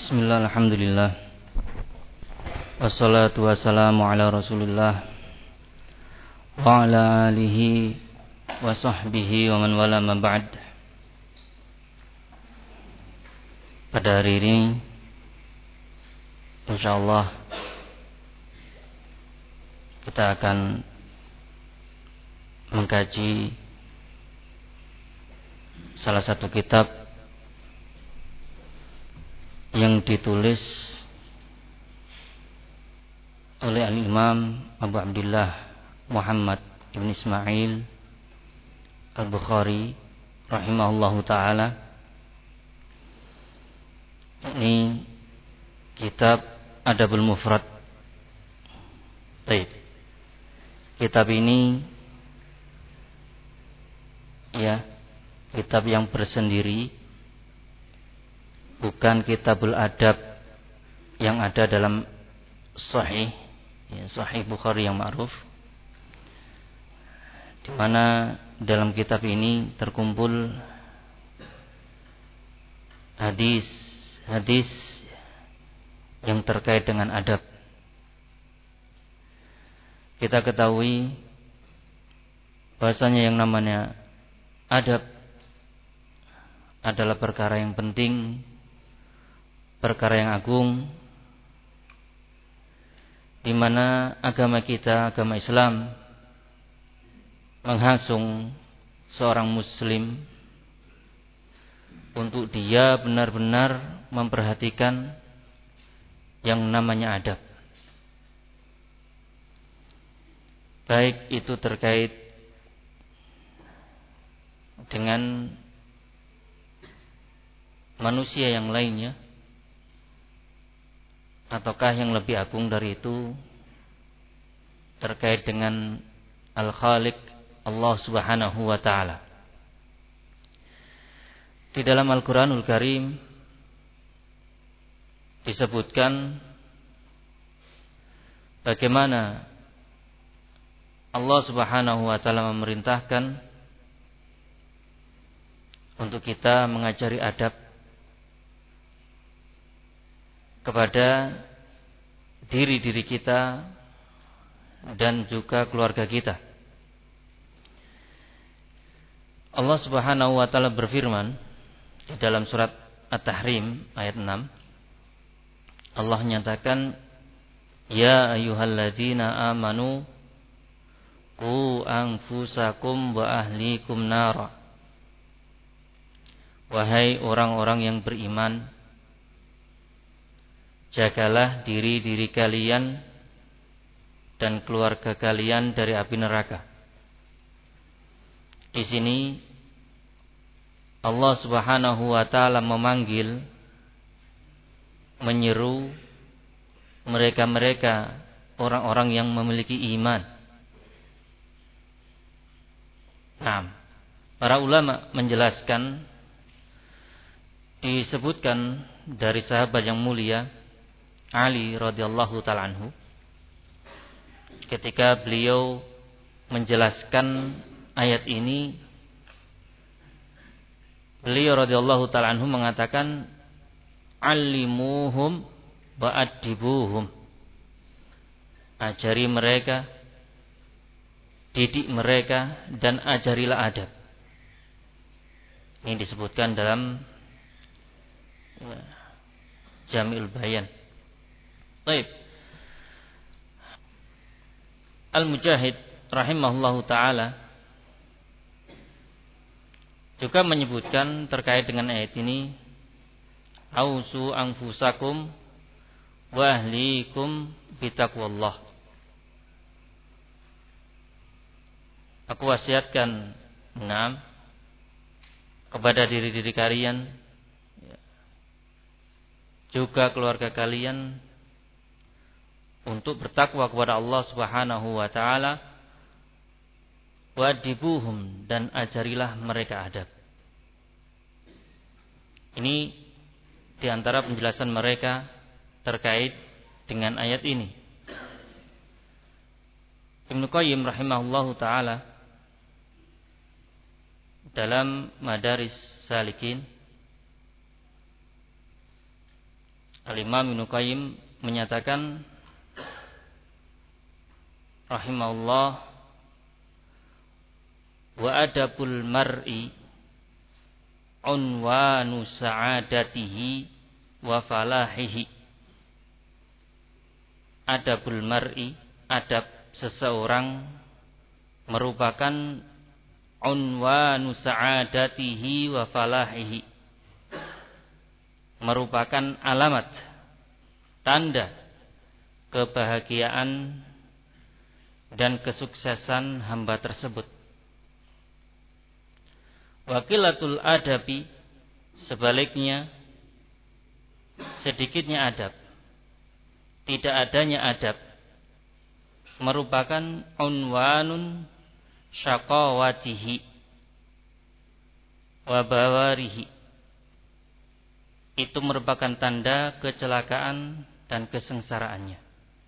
Bismillah, alhamdulillah. Wassalatu wassalamu ala rasulillah wa ala alihi wa sahbihi wa man wala ma ba'd. Pada hari ini insyaallah kita akan mengkaji salah satu kitab yang ditulis oleh Al-Imam Abu Abdullah Muhammad ibn Ismail Al-Bukhari rahimahullahu ta'ala. Ini kitab Adabul Mufrad. Baik. Kitab ini kitab yang bersendiri, bukan kitabul adab yang ada dalam Sahih Bukhari yang ma'ruf, di mana dalam kitab ini terkumpul hadis yang terkait dengan adab. Kita ketahui bahasanya yang namanya adab adalah perkara yang penting, perkara yang agung, di mana agama kita, agama Islam, menghasung seorang muslim untuk dia benar-benar memperhatikan yang namanya adab. Baik itu terkait dengan manusia yang lainnya, ataukah yang lebih agung dari itu terkait dengan Al-Khaliq Allah Subhanahu wa ta'ala. Di dalam Al-Quranul Karim disebutkan bagaimana Allah Subhanahu wa ta'ala memerintahkan untuk kita mengajari adab kepada diri-diri kita dan juga keluarga kita. Allah Subhanahu wa ta'ala berfirman di dalam surat At-Tahrim ayat 6. Allah nyatakan, ya ayyuhalladzina amanu qu anfusakum wa ahlikum nara. Wahai orang-orang yang beriman, jagalah diri-diri kalian dan keluarga kalian dari api neraka. Di sini Allah Subhanahu wa ta'ala memanggil, menyeru mereka-mereka orang-orang yang memiliki iman. Nah, para ulama menjelaskan, disebutkan dari sahabat yang mulia Ali radhiyallahu ta'ala anhu, ketika beliau menjelaskan ayat ini, beliau radhiyallahu ta'ala anhu mengatakan, allimuhum wa'addibuhum, ajari mereka, didik mereka, dan ajarilah adab. Ini disebutkan dalam Jami'ul Bayan. Baik. Al-Mujahid rahimahullahu ta'ala juga menyebutkan terkait dengan ayat ini, ausu anfusakum wa ahlikum bitaqwallah. Aku wasiatkan kepada diri-diri kalian juga keluarga kalian untuk bertakwa kepada Allah Subhanahu wa ta'ala. Wadibuhum, dan ajarilah mereka adab. Ini diantara penjelasan mereka terkait dengan ayat ini. Ibnu Qayyim rahimahullahu ta'ala dalam Madaris Salikin Al-Imam Ibnu Qayyim menyatakan rahimahullah, wa adabul mar'i unwanu sa'adatihi wa falahihi. Adabul mar'i, adab seseorang merupakan unwanu sa'adatihi wa falahihi, merupakan alamat, tanda kebahagiaan dan kesuksesan hamba tersebut. Wakilatul adabi, sebaliknya sedikitnya adab, tidak adanya adab, merupakan unwanun syaqawatihi wa bawarihi, itu merupakan tanda kecelakaan dan kesengsaraannya.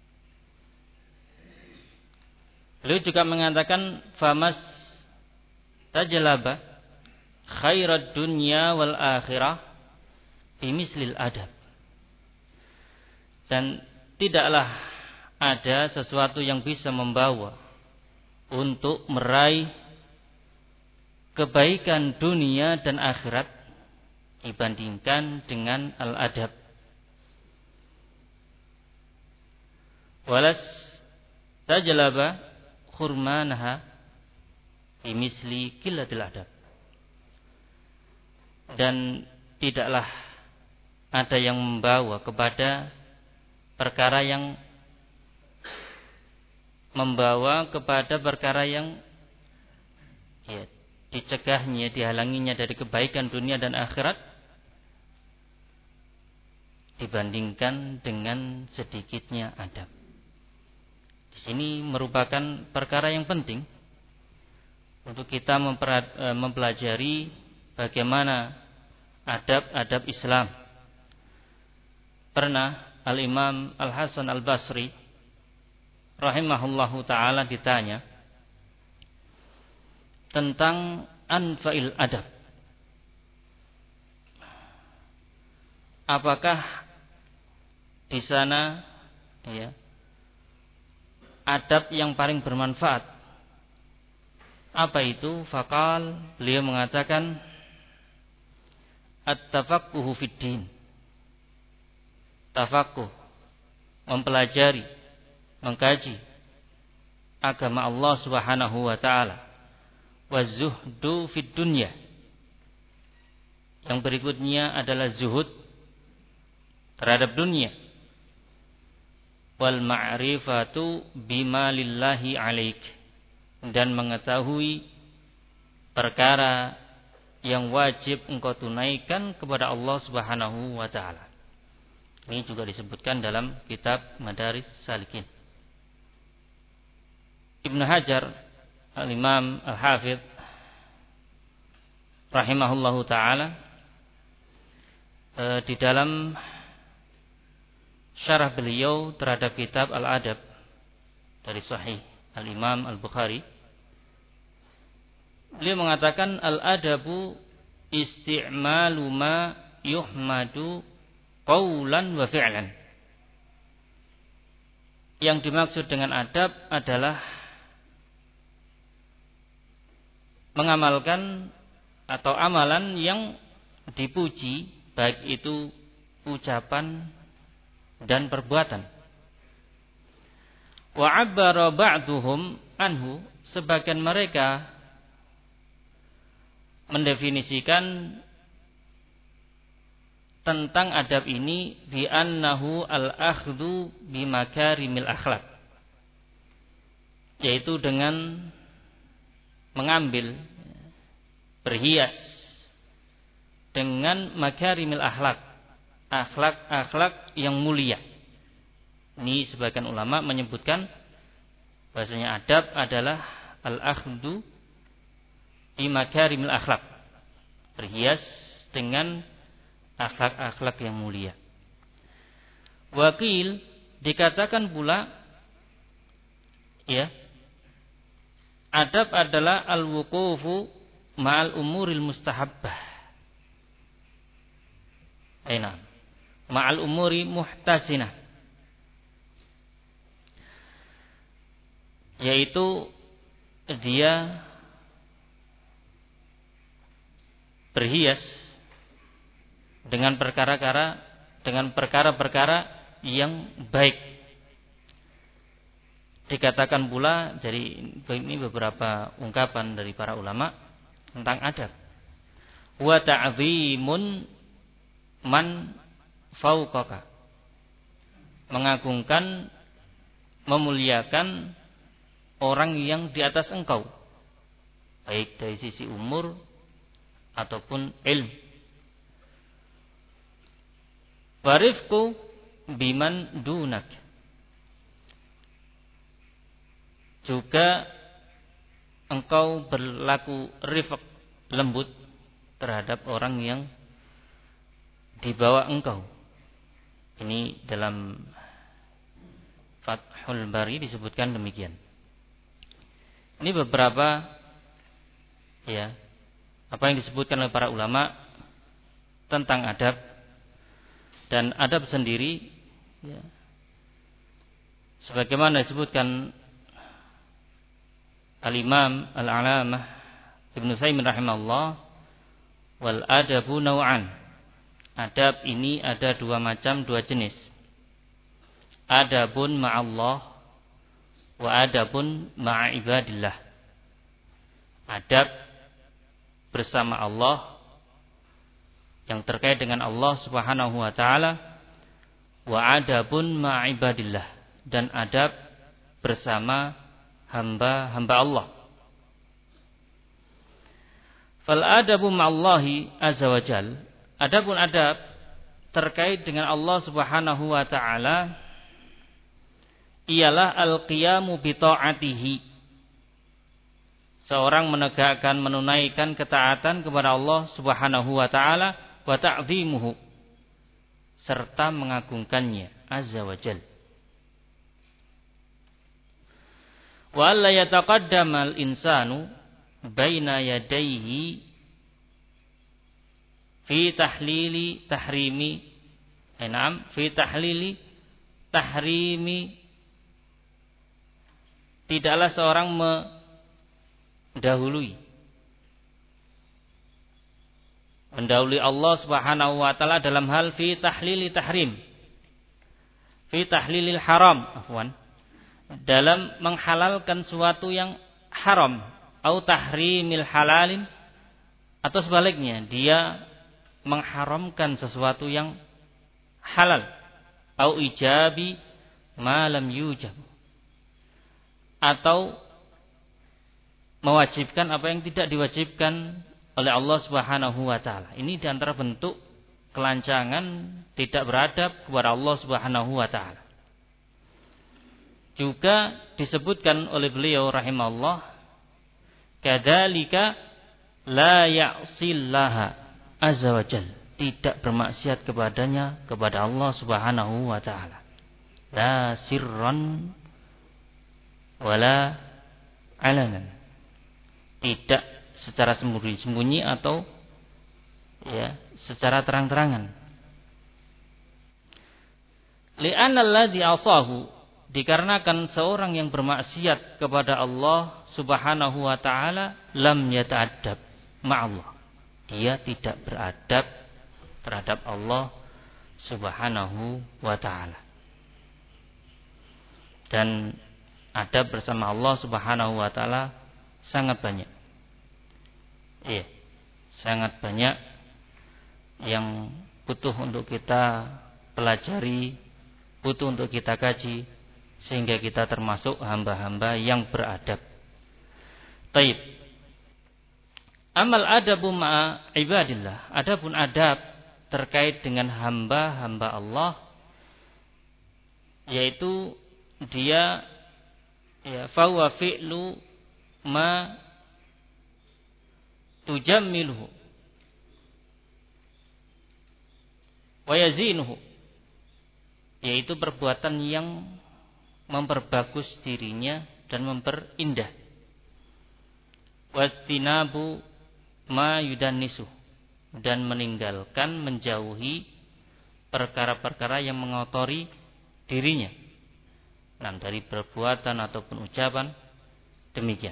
Beliau juga mengatakan famas tajlaba khairad dunya wal akhirah bimislil adab. Dan tidaklah ada sesuatu yang bisa membawa untuk meraih kebaikan dunia dan akhirat dibandingkan dengan al-adab. Walas tajlaba khurmanaha bimisli qillatil adab. Dan tidaklah ada yang membawa kepada perkara yang dicegahnya, dihalanginya dari kebaikan dunia dan akhirat dibandingkan dengan sedikitnya adab. Di sini merupakan perkara yang penting untuk kita mempelajari bagaimana adab-adab Islam. Pernah Al-Imam Al-Hasan Al-Basri rahimahullahu ta'ala ditanya tentang anfa'il adab. Apakah di sana adab yang paling bermanfaat? Apa itu? Faqal, beliau mengatakan at-tafaqquhu fid din. Tafaqquh, mempelajari, mengkaji agama Allah Subhanahu wa taala. Wazuhdu fid dunya. Yang berikutnya adalah zuhud terhadap dunia. Wal ma'rifatu bima lillahi alaik, dan mengetahui perkara yang wajib engkau tunaikan kepada Allah Subhanahu wa taala. Ini juga disebutkan dalam kitab Madaris Salikin. Ibnu Hajar Al-Imam Al-Hafidh rahimahullahu taala di dalam syarah beliau terhadap kitab Al-Adab dari Sahih Al-Imam Al-Bukhari, beliau mengatakan al-adabu isti'malu ma yuhmadu qawlan wa fi'lan. Yang dimaksud dengan adab adalah mengamalkan atau amalan yang dipuji, baik itu ucapan dan perbuatan. Wa 'abbara ba'duhum anhu, sebagian mereka mendefinisikan tentang adab ini bi annahu al-akhdhu bi makarimil akhlak, yaitu dengan mengambil, berhias dengan makarimil akhlak, akhlak-akhlak yang mulia. Ini sebagian ulama menyebutkan bahasanya adab adalah al-akhdhu bi makarimil akhlak, berhias dengan akhlak-akhlak yang mulia. Wakil, dikatakan pula adab adalah al-wuqufu ma'al umuril mustahabbah. ma'al umuri muhtasinah, yaitu dia berhias dengan perkara-perkara yang baik. Dikatakan pula, jadi ini beberapa ungkapan dari para ulama tentang adab. Wa ta'zimun man fauqaka, mengagungkan, memuliakan orang yang di atas engkau, baik dari sisi umur ataupun ilmu. Warifku biman dunak, juga engkau berlaku rifq, lembut terhadap orang yang di bawah engkau. Ini dalam Fathul Bari disebutkan demikian. Ini beberapa apa yang disebutkan oleh para ulama tentang adab. Dan adab sendiri sebagaimana disebutkan Al-Imam Al-Alamah Ibnu Utsaimin rahimahullah, wal adabu naw'an. Adab ini ada dua macam, dua jenis. Adabun ma'allah wa adabun ma'a ibadillah. Adab bersama Allah, yang terkait dengan Allah Subhanahu wa taala, wa adabun ma'a ibadillah, dan adab bersama hamba-hamba Allah. Fal adabu ma'allahi azza wa jal, adapun adab terkait dengan Allah Subhanahu wa taala ialah al-qiyamu bi ta'atihi, seorang menegakkan, menunaikan ketaatan kepada Allah Subhanahu wa taala, wa ta'dhimuhu, serta mengagungkannya azza wa jal. Wa alla yataqaddama al-insanu baina yadayhi fi tahlili tahrimi fi tahlili tahrimi, tidaklah seorang mendahului Allah Subhanahu wa taala dalam hal fi tahlili tahrim, fi tahlilil haram, dalam menghalalkan sesuatu yang haram, au tahrimil halalin, atau sebaliknya dia mengharamkan sesuatu yang halal, au ijabi ma lam yujab, atau mewajibkan apa yang tidak diwajibkan oleh Allah Subhanahu wa taala. Ini di antara bentuk kelancangan, tidak beradab kepada Allah Subhanahu wa taala. Juga disebutkan oleh beliau rahimahullah, kadzalika la ya'sillaha azza wa jalla, tidak bermaksiat kepadanya, kepada Allah Subhanahu wa taala, la sirran wala alanan, tidak secara sembunyi-sembunyi atau secara terang-terangan. Li'anna alladhi asahu, dikarenakan seorang yang bermaksiat kepada Allah Subhanahu wa taala lam yata'addab ma'allah, dia tidak beradab terhadap Allah Subhanahu wa taala. Dan adab bersama Allah Subhanahu wa taala sangat banyak. Sangat banyak yang butuh untuk kita pelajari, butuh untuk kita kaji, sehingga kita termasuk hamba-hamba yang beradab. Taib. Amal adabu ma'a ibadillah, adapun adab terkait dengan hamba-hamba Allah, yaitu dia fahuwa fi'lu ma tujammiluhu wa yazinuhu, yaitu perbuatan yang memperbagus dirinya dan memperindah. Wastinabu ma yudannisu, dan meninggalkan, menjauhi perkara-perkara yang mengotori dirinya. Nah, dari perbuatan ataupun ucapan demikian.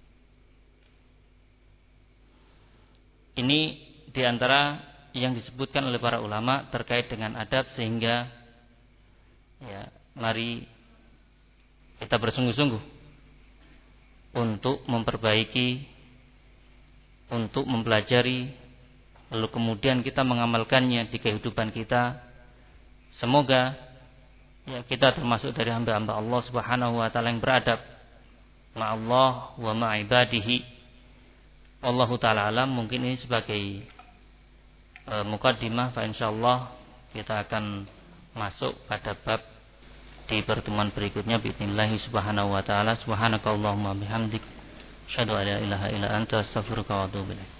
Ini diantara yang disebutkan oleh para ulama terkait dengan adab, sehingga ya, mari kita bersungguh-sungguh untuk memperbaiki, untuk mempelajari, lalu kemudian kita mengamalkannya di kehidupan kita. Semoga ya, kita termasuk dari hamba-hamba Allah Subhanahu wa taala yang beradab ma'allah wa ma'ibadihi. Wallahu taala alam. Mungkin ini sebagai muqaddimah, fa insyaallah kita akan masuk pada bab di pertemuan berikutnya bismillah subhanahu wa taala. Subhanakallahumma bihamdik asyhadu an la ilaha illa anta astaghfiruka wa atubu ilaik.